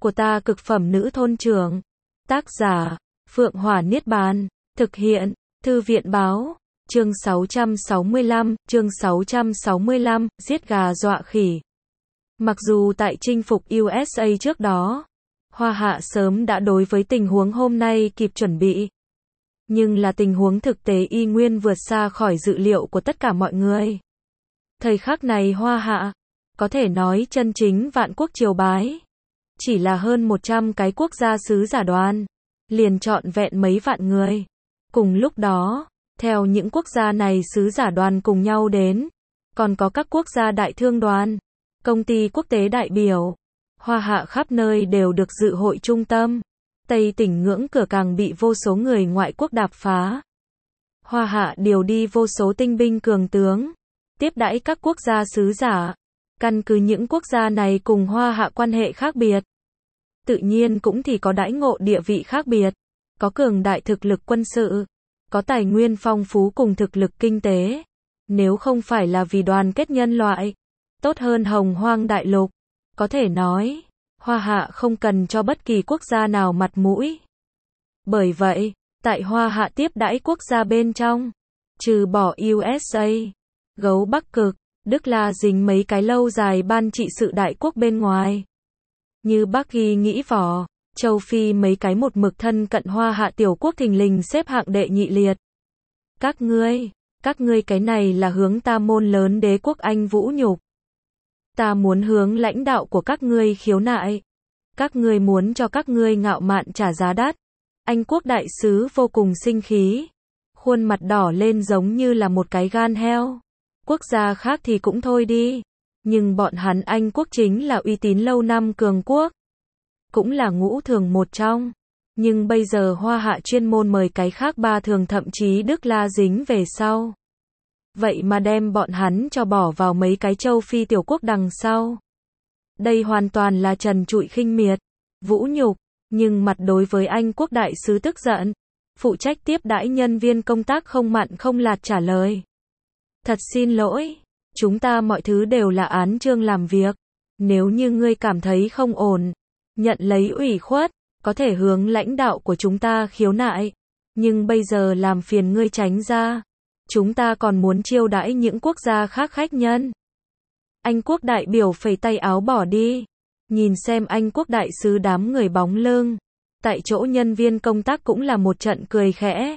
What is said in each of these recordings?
của ta cực phẩm nữ thôn trưởng. Tác giả, Phượng Hỏa Niết Bàn. Thực hiện, Thư viện Báo. Chương 665, giết gà dọa khỉ. Mặc dù tại chinh phục USA trước đó, Hoa Hạ sớm đã đối với tình huống hôm nay kịp chuẩn bị. Nhưng là tình huống thực tế y nguyên vượt xa khỏi dự liệu của tất cả mọi người. Thời khắc này Hoa Hạ, có thể nói chân chính vạn quốc triều bái. Chỉ là hơn 100 cái quốc gia sứ giả đoàn, liền trọn vẹn mấy vạn người. Cùng lúc đó, theo những quốc gia này sứ giả đoàn cùng nhau đến, còn có các quốc gia đại thương đoàn, công ty quốc tế đại biểu. Hoa Hạ khắp nơi đều được dự hội trung tâm. Tây tỉnh ngưỡng cửa càng bị vô số người ngoại quốc đạp phá. Hoa Hạ điều đi vô số tinh binh cường tướng, tiếp đãi các quốc gia sứ giả. Căn cứ những quốc gia này cùng Hoa Hạ quan hệ khác biệt, tự nhiên cũng thì có đãi ngộ địa vị khác biệt, có cường đại thực lực quân sự, có tài nguyên phong phú cùng thực lực kinh tế. Nếu không phải là vì đoàn kết nhân loại, tốt hơn hồng hoang đại lục, có thể nói, Hoa Hạ không cần cho bất kỳ quốc gia nào mặt mũi. Bởi vậy, tại Hoa Hạ tiếp đãi quốc gia bên trong, trừ bỏ USA, gấu Bắc Cực, Đức La dính mấy cái lâu dài ban trị sự đại quốc bên ngoài. Như Bắc Ghi nghĩ vỏ, châu Phi mấy cái một mực thân cận Hoa Hạ tiểu quốc thình lình xếp hạng đệ nhị liệt. Các ngươi cái này là hướng ta môn lớn đế quốc Anh vũ nhục. Ta muốn hướng lãnh đạo của các ngươi khiếu nại. Các ngươi muốn cho các ngươi ngạo mạn trả giá đắt. Anh quốc đại sứ vô cùng sinh khí. Khuôn mặt đỏ lên giống như là một cái gan heo. Quốc gia khác thì cũng thôi đi. Nhưng bọn hắn Anh quốc chính là uy tín lâu năm cường quốc. Cũng là ngũ thường một trong. Nhưng bây giờ Hoa Hạ chuyên môn mời cái khác ba thường thậm chí Đức La dính về sau. Vậy mà đem bọn hắn cho bỏ vào mấy cái châu Phi tiểu quốc đằng sau. Đây hoàn toàn là trần trụi khinh miệt, vũ nhục, nhưng mặt đối với Anh quốc đại sứ tức giận. Phụ trách tiếp đãi nhân viên công tác không mặn không lạt trả lời. Thật xin lỗi, chúng ta mọi thứ đều là án chương làm việc. Nếu như ngươi cảm thấy không ổn, nhận lấy ủy khuất, có thể hướng lãnh đạo của chúng ta khiếu nại. Nhưng bây giờ làm phiền ngươi tránh ra. Chúng ta còn muốn chiêu đãi những quốc gia khác khách nhân. Anh quốc đại biểu phẩy tay áo bỏ đi. Nhìn xem Anh quốc đại sứ đám người bóng lưng. Tại chỗ nhân viên công tác cũng là một trận cười khẽ.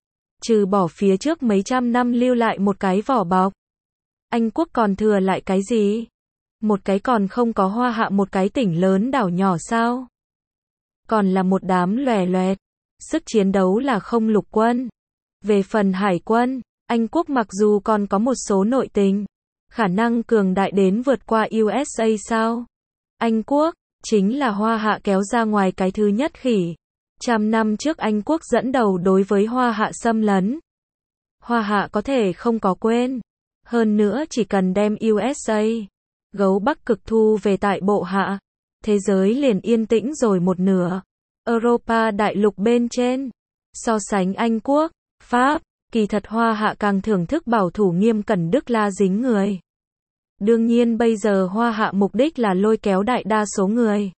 Trừ bỏ phía trước mấy trăm năm lưu lại một cái vỏ bọc. Anh quốc còn thừa lại cái gì? Một cái còn không có Hoa Hạ một cái tỉnh lớn đảo nhỏ sao? Còn là một đám lòe loẹt. Sức chiến đấu là không lục quân. Về phần hải quân, Anh quốc mặc dù còn có một số nội tình, khả năng cường đại đến vượt qua USA sao? Anh quốc, chính là Hoa Hạ kéo ra ngoài cái thứ nhất khỉ. 100 năm trước Anh quốc dẫn đầu đối với Hoa Hạ xâm lấn. Hoa Hạ có thể không có quên. Hơn nữa chỉ cần đem USA, gấu Bắc Cực thu về tại bộ hạ, thế giới liền yên tĩnh rồi một nửa. Europa đại lục bên trên, so sánh Anh quốc, Pháp, kỳ thật Hoa Hạ càng thưởng thức bảo thủ nghiêm cẩn Đức La dính người. Đương nhiên bây giờ Hoa Hạ mục đích là lôi kéo đại đa số người,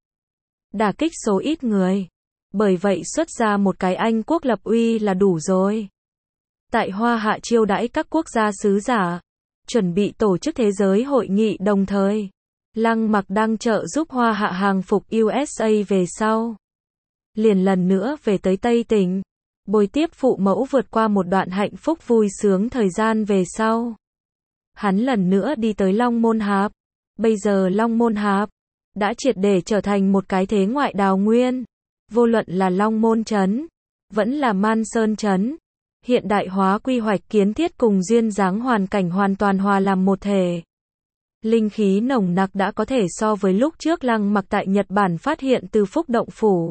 đả kích số ít người. Bởi vậy xuất ra một cái Anh quốc lập uy là đủ rồi. Tại Hoa Hạ chiêu đãi các quốc gia sứ giả, chuẩn bị tổ chức thế giới hội nghị đồng thời. Lăng Mặc đang trợ giúp Hoa Hạ hàng phục USA về sau. Liền lần nữa về tới Tây tỉnh. Bồi tiếp phụ mẫu vượt qua một đoạn hạnh phúc vui sướng thời gian về sau. Hắn lần nữa đi tới Long Môn Hạp. Bây giờ Long Môn Hạp đã triệt để trở thành một cái thế ngoại đào nguyên. Vô luận là Long Môn Trấn, vẫn là Man Sơn Trấn. Hiện đại hóa quy hoạch kiến thiết cùng duyên dáng hoàn cảnh hoàn toàn hòa làm một thể. Linh khí nồng nặc đã có thể so với lúc trước Lăng Mặc tại Nhật Bản phát hiện từ Phúc Động Phủ.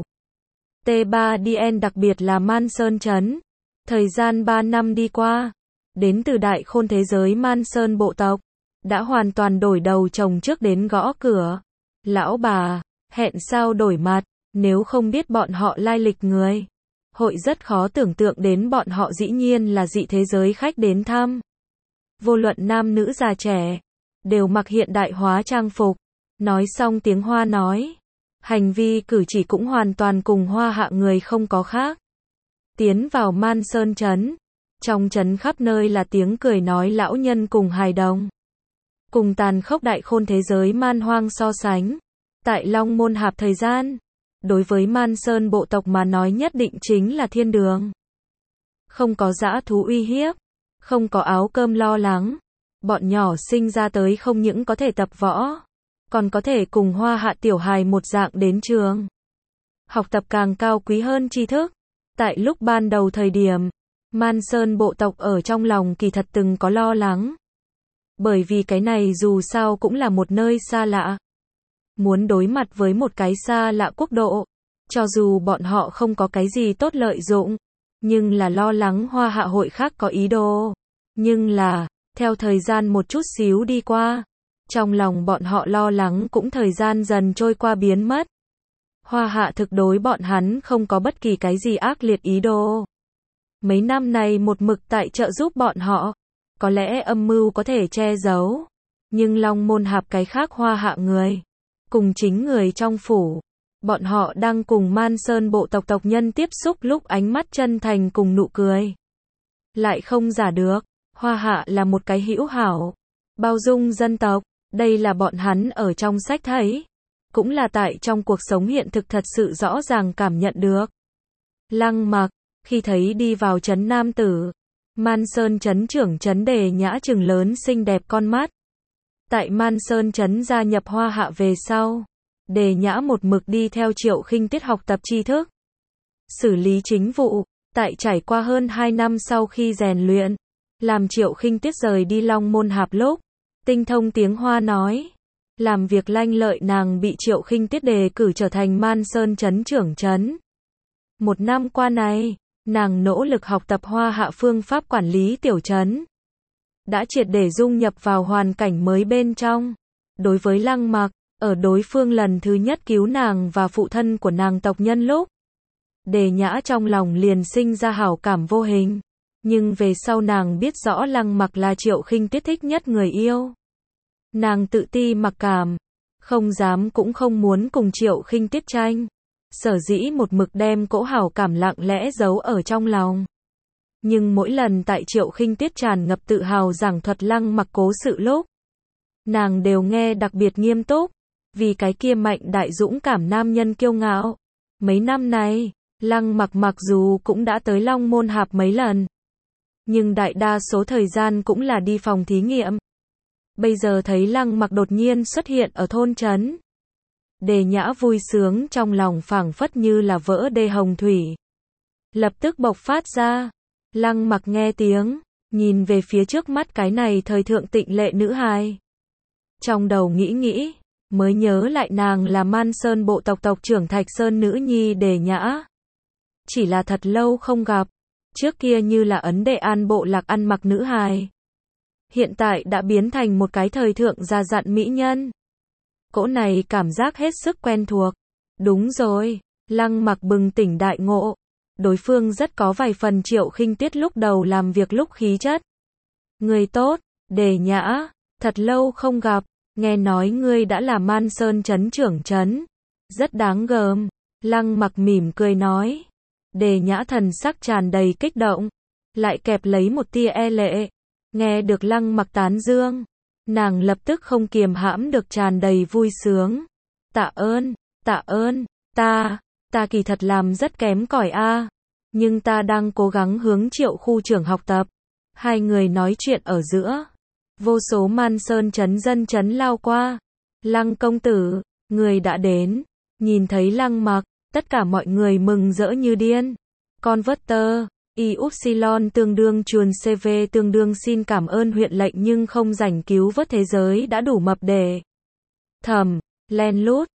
T3DN đặc biệt là Man Sơn Trấn. Thời gian 3 năm đi qua, đến từ đại khôn thế giới Man Sơn bộ tộc, đã hoàn toàn đổi đầu chồng trước đến gõ cửa. Lão bà, hẹn sao đổi mặt, nếu không biết bọn họ lai lịch người. Hội rất khó tưởng tượng đến bọn họ dĩ nhiên là dị thế giới khách đến thăm. Vô luận nam nữ già trẻ, đều mặc hiện đại hóa trang phục. Nói xong tiếng Hoa nói. Hành vi cử chỉ cũng hoàn toàn cùng Hoa Hạ người không có khác. Tiến vào Man Sơn trấn. Trong trấn khắp nơi là tiếng cười nói lão nhân cùng hài đồng. Cùng tàn khốc đại khôn thế giới man hoang so sánh. Tại Long Môn Hạp thời gian, đối với Man Sơn bộ tộc mà nói nhất định chính là thiên đường. Không có dã thú uy hiếp, không có áo cơm lo lắng. Bọn nhỏ sinh ra tới không những có thể tập võ, còn có thể cùng Hoa Hạ tiểu hài một dạng đến trường. Học tập càng cao quý hơn tri thức. Tại lúc ban đầu thời điểm, Man Sơn bộ tộc ở trong lòng kỳ thật từng có lo lắng. Bởi vì cái này dù sao cũng là một nơi xa lạ. Muốn đối mặt với một cái xa lạ quốc độ, cho dù bọn họ không có cái gì tốt lợi dụng, nhưng là lo lắng Hoa Hạ hội khác có ý đồ. Nhưng là, theo thời gian một chút xíu đi qua, trong lòng bọn họ lo lắng cũng thời gian dần trôi qua biến mất. Hoa Hạ thực đối bọn hắn không có bất kỳ cái gì ác liệt ý đồ. Mấy năm này một mực tại trợ giúp bọn họ, có lẽ âm mưu có thể che giấu, nhưng Long Môn Hạp cái khác Hoa Hạ người, cùng chính người trong phủ, bọn họ đang cùng Man Sơn bộ tộc tộc nhân tiếp xúc lúc ánh mắt chân thành cùng nụ cười. Lại không giả được, Hoa Hạ là một cái hữu hảo, bao dung dân tộc, đây là bọn hắn ở trong sách thấy, cũng là tại trong cuộc sống hiện thực thật sự rõ ràng cảm nhận được. Lăng Mặc, khi thấy đi vào trấn nam tử, Man Sơn trấn trưởng trấn Đề Nhã trừng lớn xinh đẹp con mắt. Tại Man Sơn trấn gia nhập Hoa Hạ về sau, Đề Nhã một mực đi theo Triệu Khinh Tiết học tập tri thức, xử lý chính vụ. Tại trải qua hơn 2 năm sau khi rèn luyện, làm Triệu Khinh Tiết rời đi Long Môn Hạp lúc, tinh thông tiếng Hoa nói, làm việc lanh lợi, nàng bị Triệu Khinh Tiết đề cử trở thành Man Sơn trấn trưởng trấn. Một năm qua này, nàng nỗ lực học tập Hoa Hạ phương pháp quản lý tiểu trấn, đã triệt để dung nhập vào hoàn cảnh mới bên trong. Đối với Lăng Mặc, ở đối phương lần thứ nhất cứu nàng và phụ thân của nàng tộc nhân lúc, Đề Nhã trong lòng liền sinh ra hảo cảm vô hình. Nhưng về sau nàng biết rõ Lăng Mặc là Triệu Khinh Tiết thích nhất người yêu. Nàng tự ti mặc cảm, không dám cũng không muốn cùng Triệu Khinh Tiết tranh. Sở dĩ một mực đem cỗ hảo cảm lặng lẽ giấu ở trong lòng. Nhưng mỗi lần tại Triệu Khinh Tiết tràn ngập tự hào giảng thuật Lăng Mặc cố sự lúc, nàng đều nghe đặc biệt nghiêm túc, vì cái kia mạnh đại dũng cảm nam nhân kiêu ngạo. Mấy năm này, Lăng Mặc mặc dù cũng đã tới Long Môn Hạp mấy lần, nhưng đại đa số thời gian cũng là đi phòng thí nghiệm. Bây giờ thấy Lăng Mặc đột nhiên xuất hiện ở thôn trấn, Đề Nhã vui sướng trong lòng phảng phất như là vỡ đê hồng thủy, lập tức bộc phát ra. Lăng Mặc nghe tiếng, nhìn về phía trước mắt cái này thời thượng tịnh lệ nữ hài. Trong đầu nghĩ, mới nhớ lại nàng là Man Sơn bộ tộc tộc trưởng Thạch Sơn nữ nhi Đề Nhã. Chỉ là thật lâu không gặp, trước kia như là Ấn Đệ An bộ lạc ăn mặc nữ hài, hiện tại đã biến thành một cái thời thượng già dặn mỹ nhân. Cỗ này cảm giác hết sức quen thuộc. Đúng rồi, Lăng Mặc bừng tỉnh đại ngộ. Đối phương rất có vài phần Triệu Khinh Tiết lúc đầu làm việc lúc khí chất. Người tốt, Đề Nhã, thật lâu không gặp, nghe nói ngươi đã là Man Sơn trấn trưởng trấn. Rất đáng gờm. Lăng Mặc mỉm cười nói. Đề Nhã thần sắc tràn đầy kích động, lại kẹp lấy một tia e lệ. Nghe được Lăng Mặc tán dương, nàng lập tức không kiềm hãm được tràn đầy vui sướng. Tạ ơn, ta kỳ thật làm rất kém cỏi a, nhưng ta đang cố gắng hướng Triệu khu trưởng học tập. Hai người nói chuyện ở giữa, vô số Man Sơn trấn dân trấn lao qua. Lăng công tử, người đã đến. Nhìn thấy Lăng Mặc, tất cả mọi người mừng rỡ như điên. Converter, Y-Upsilon tương đương chuồn CV tương đương xin cảm ơn huyện lệnh nhưng không rảnh cứu vớt thế giới đã đủ mập để thầm, len lút,